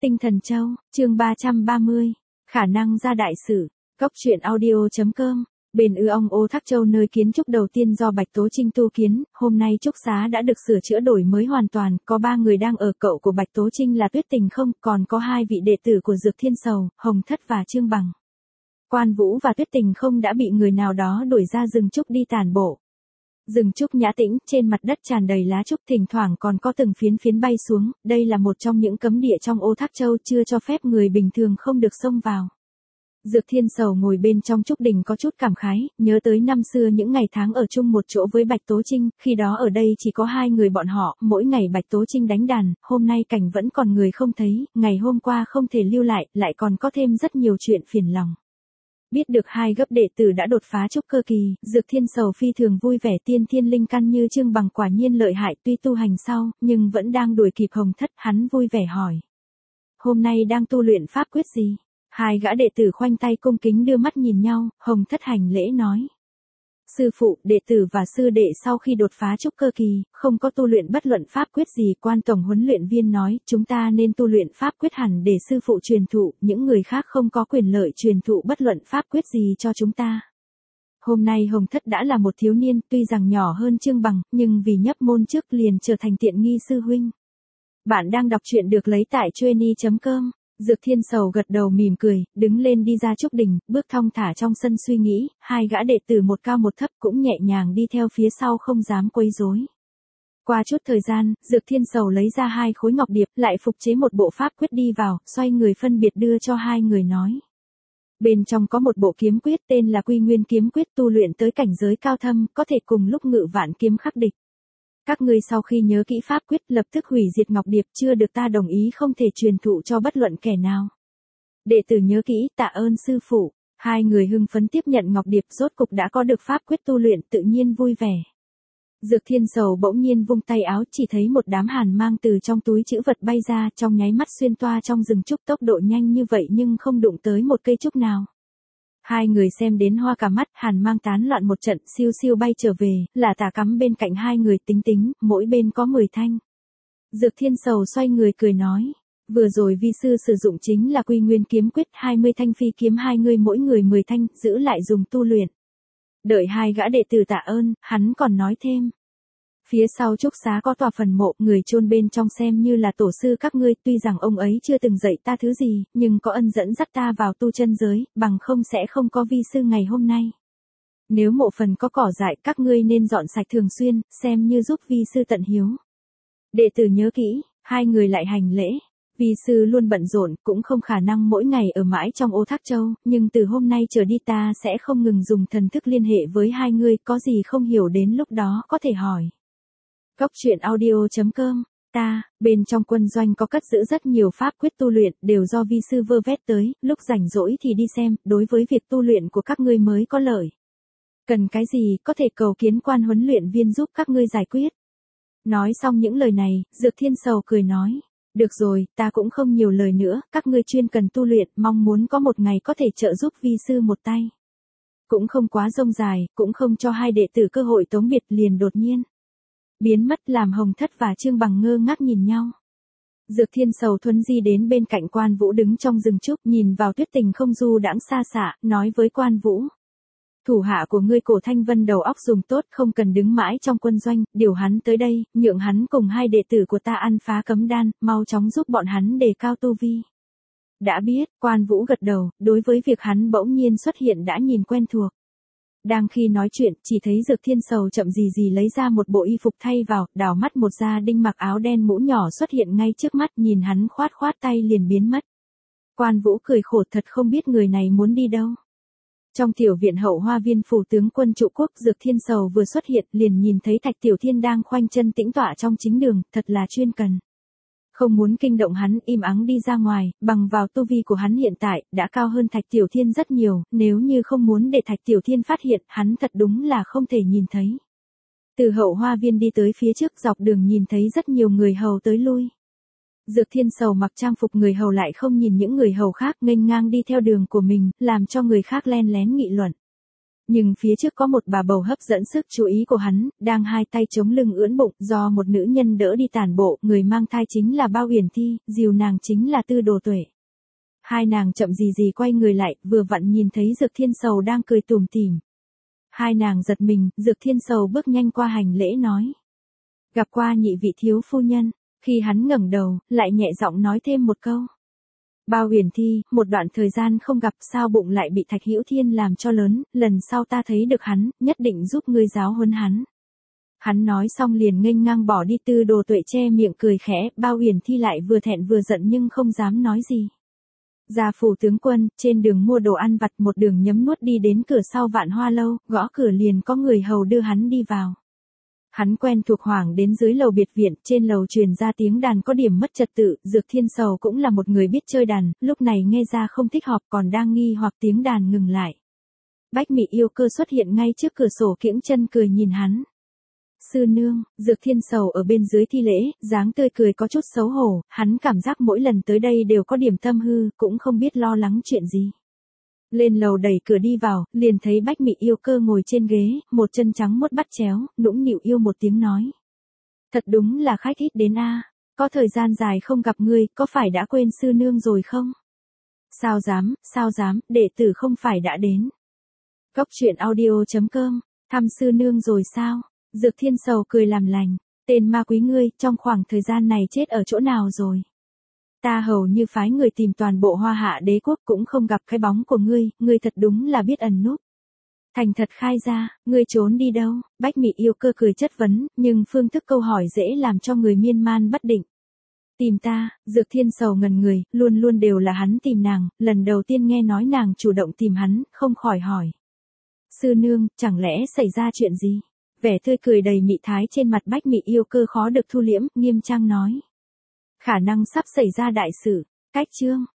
Tinh Thần Châu, chương 330, khả năng ra đại sự, Cốc truyện audio.com. Bên Ong Ô Thác Châu nơi kiến trúc đầu tiên do Bạch Tố Trinh tu kiến, hôm nay trúc xá đã được sửa chữa đổi mới hoàn toàn, có 3 người đang ở, cậu của Bạch Tố Trinh là Tuyết Tình không, còn có 2 vị đệ tử của Dược Thiên Sầu, Hồng Thất và Trương Bằng. Quan Vũ và Tuyết Tình không đã bị người nào đó đuổi ra rừng trúc đi tản bộ. Rừng trúc nhã tĩnh, trên mặt đất tràn đầy lá trúc, thỉnh thoảng còn có từng phiến phiến bay xuống, đây là một trong những cấm địa trong Ô Thác Châu, chưa cho phép người bình thường không được xông vào. Dược Thiên Sầu ngồi bên trong trúc đình có chút cảm khái, nhớ tới năm xưa những ngày tháng ở chung một chỗ với Bạch Tố Trinh, khi đó ở đây chỉ có 2 người bọn họ, mỗi ngày Bạch Tố Trinh đánh đàn, hôm nay cảnh vẫn còn người không thấy, ngày hôm qua không thể lưu lại còn có thêm rất nhiều chuyện phiền lòng. Biết được 2 gấp đệ tử đã đột phá trúc cơ kỳ, Dược Thiên Sầu phi thường vui vẻ, tiên thiên linh căn như Trương Bằng quả nhiên lợi hại, tuy tu hành sau, nhưng vẫn đang đuổi kịp Hồng Thất, hắn vui vẻ hỏi. Hôm nay đang tu luyện pháp quyết gì? 2 gã đệ tử khoanh tay cung kính đưa mắt nhìn nhau, Hồng Thất hành lễ nói. Sư phụ, đệ tử và sư đệ sau khi đột phá trúc cơ kỳ, không có tu luyện bất luận pháp quyết gì, quan tổng huấn luyện viên nói, chúng ta nên tu luyện pháp quyết hẳn để sư phụ truyền thụ, những người khác không có quyền lợi truyền thụ bất luận pháp quyết gì cho chúng ta. Hôm nay Hồng Thất đã là một thiếu niên, tuy rằng nhỏ hơn Trương Bằng, nhưng vì nhấp môn trước liền trở thành tiện nghi sư huynh. Bạn đang đọc truyện được lấy tại Chueny.com. Dược Thiên Sầu gật đầu mỉm cười, đứng lên đi ra trúc đình, bước thong thả trong sân suy nghĩ, 2 gã đệ tử một cao một thấp cũng nhẹ nhàng đi theo phía sau không dám quấy rối. Qua chút thời gian, Dược Thiên Sầu lấy ra 2 khối ngọc điệp, lại phục chế một bộ pháp quyết đi vào, xoay người phân biệt đưa cho 2 người nói. Bên trong có một bộ kiếm quyết tên là Quy Nguyên kiếm quyết, tu luyện tới cảnh giới cao thâm, có thể cùng lúc ngự vạn kiếm khắc địch. Các ngươi sau khi nhớ kỹ pháp quyết lập tức hủy diệt ngọc điệp, chưa được ta đồng ý không thể truyền thụ cho bất luận kẻ nào. Đệ tử nhớ kỹ, tạ ơn sư phụ. 2 người hưng phấn tiếp nhận ngọc điệp, rốt cục đã có được pháp quyết tu luyện, tự nhiên vui vẻ. Dược Thiên Sầu bỗng nhiên vung tay áo, chỉ thấy một đám hàn mang từ trong túi trữ vật bay ra, trong nháy mắt xuyên toa trong rừng trúc, tốc độ nhanh như vậy nhưng không đụng tới một cây trúc nào. 2 người xem đến hoa cả mắt, hàn mang tán loạn một trận, siêu siêu bay trở về, là tà cắm bên cạnh 2 người, tính, mỗi bên có 10 thanh. Dược Thiên Sầu xoay người cười nói, vừa rồi vi sư sử dụng chính là Quy Nguyên kiếm quyết, 20 thanh phi kiếm, 2 người mỗi người 10 thanh, giữ lại dùng tu luyện. Đợi 2 gã đệ tử tạ ơn, hắn còn nói thêm. Phía sau trúc xá có tòa phần mộ, người chôn bên trong xem như là tổ sư các ngươi, tuy rằng ông ấy chưa từng dạy ta thứ gì, nhưng có ân dẫn dắt ta vào tu chân giới, bằng không sẽ không có vi sư ngày hôm nay. Nếu mộ phần có cỏ dại, các ngươi nên dọn sạch thường xuyên, xem như giúp vi sư tận hiếu. Đệ tử nhớ kỹ, 2 người lại hành lễ. Vi sư luôn bận rộn, cũng không khả năng mỗi ngày ở mãi trong Ô Thác Châu, nhưng từ hôm nay trở đi ta sẽ không ngừng dùng thần thức liên hệ với 2 người, có gì không hiểu đến lúc đó có thể hỏi. Cốc truyện audio.com. Bên trong quân doanh có cất giữ rất nhiều pháp quyết tu luyện, đều do vi sư vơ vét tới, lúc rảnh rỗi thì đi xem, đối với việc tu luyện của các ngươi mới có lợi. Cần cái gì, có thể cầu kiến quan huấn luyện viên giúp các ngươi giải quyết. Nói xong những lời này, Dược Thiên Sầu cười nói, được rồi, ta cũng không nhiều lời nữa, các ngươi chuyên cần tu luyện, mong muốn có một ngày có thể trợ giúp vi sư một tay. Cũng không quá rông dài, cũng không cho 2 đệ tử cơ hội tống biệt, liền đột nhiên biến mất, làm Hồng Thất và Trương Bằng ngơ ngác nhìn nhau. Dược Thiên Sầu thuấn di đến bên cạnh Quan Vũ đứng trong rừng trúc, nhìn vào Tuyết Tình không du đãng xa xạ, nói với Quan Vũ. Thủ hạ của ngươi Cổ Thanh Vân đầu óc dùng tốt, không cần đứng mãi trong quân doanh, điều hắn tới đây, nhượng hắn cùng 2 đệ tử của ta ăn phá cấm đan, mau chóng giúp bọn hắn đề cao tu vi. Đã biết, Quan Vũ gật đầu, đối với việc hắn bỗng nhiên xuất hiện đã nhìn quen thuộc. Đang khi nói chuyện, chỉ thấy Dược Thiên Sầu chậm gì lấy ra một bộ y phục thay vào, đảo mắt một gia đinh mặc áo đen mũ nhỏ xuất hiện ngay trước mắt, nhìn hắn khoát tay liền biến mất. Quan Vũ cười khổ, thật không biết người này muốn đi đâu. Trong tiểu viện hậu hoa viên phủ tướng quân trụ quốc, Dược Thiên Sầu vừa xuất hiện liền nhìn thấy Thạch Tiểu Thiên đang khoanh chân tĩnh tọa trong chính đường, thật là chuyên cần. Không muốn kinh động hắn, im ắng đi ra ngoài, bằng vào tu vi của hắn hiện tại, đã cao hơn Thạch Tiểu Thiên rất nhiều, nếu như không muốn để Thạch Tiểu Thiên phát hiện, hắn thật đúng là không thể nhìn thấy. Từ hậu hoa viên đi tới phía trước, dọc đường nhìn thấy rất nhiều người hầu tới lui. Dược Thiên Sầu mặc trang phục người hầu lại không nhìn những người hầu khác, nghênh ngang đi theo đường của mình, làm cho người khác len lén nghị luận. Nhưng phía trước có một bà bầu hấp dẫn sức chú ý của hắn, đang hai tay chống lưng ưỡn bụng, do một nữ nhân đỡ đi tản bộ, người mang thai chính là Bao Uyển Thi, dìu nàng chính là Tư Đồ Tuệ. Hai nàng chậm gì gì quay người lại, vừa vặn nhìn thấy Dược Thiên Sầu đang cười tủm tỉm. Hai nàng giật mình, Dược Thiên Sầu bước nhanh qua hành lễ nói. Gặp qua nhị vị thiếu phu nhân, khi hắn ngẩng đầu, lại nhẹ giọng nói thêm một câu. Bao Uyển Thi, một đoạn thời gian không gặp sao bụng lại bị Thạch Hữu Thiên làm cho lớn, lần sau ta thấy được hắn, nhất định giúp ngươi giáo huấn hắn. Hắn nói xong liền nghênh ngang bỏ đi. Tư Đồ Tuệ che miệng cười khẽ, Bao Uyển Thi lại vừa thẹn vừa giận nhưng không dám nói gì. Ra phủ tướng quân, trên đường mua đồ ăn vặt một đường nhấm nuốt đi đến cửa sau Vạn Hoa lâu, gõ cửa liền có người hầu đưa hắn đi vào. Hắn quen thuộc hoảng đến dưới lầu biệt viện, trên lầu truyền ra tiếng đàn có điểm mất trật tự, Dược Thiên Sầu cũng là một người biết chơi đàn, lúc này nghe ra không thích hợp còn đang nghi hoặc tiếng đàn ngừng lại. Bách Mị Yêu Cơ xuất hiện ngay trước cửa sổ kiễng chân cười nhìn hắn. Sư nương, Dược Thiên Sầu ở bên dưới thi lễ, dáng tươi cười có chút xấu hổ, hắn cảm giác mỗi lần tới đây đều có điểm tâm hư, cũng không biết lo lắng chuyện gì. Lên lầu đẩy cửa đi vào, liền thấy Bách Mị Yêu Cơ ngồi trên ghế, một chân trắng muốt bắt chéo, nũng nịu yêu một tiếng nói. Thật đúng là khách ít đến a, có thời gian dài không gặp ngươi, có phải đã quên sư nương rồi không? Sao dám, đệ tử không phải đã đến. Cốc truyện audio.com, thăm sư nương rồi sao? Dược Thiên Sầu cười làm lành, tên ma quý ngươi, trong khoảng thời gian này chết ở chỗ nào rồi? Ta hầu như phái người tìm toàn bộ Hoa Hạ đế quốc cũng không gặp cái bóng của ngươi thật đúng là biết ẩn núp. Thành thật khai ra, ngươi trốn đi đâu? Bách Mị Yêu Cơ cười chất vấn, nhưng phương thức câu hỏi dễ làm cho người miên man bất định. Tìm ta, Dược Thiên Sầu ngần người, luôn luôn đều là hắn tìm nàng, lần đầu tiên nghe nói nàng chủ động tìm hắn, không khỏi hỏi. Sư nương, chẳng lẽ xảy ra chuyện gì? Vẻ tươi cười đầy mị thái trên mặt Bách Mị Yêu Cơ khó được thu liễm, nghiêm trang nói. Khả năng sắp xảy ra đại sự. Cách chương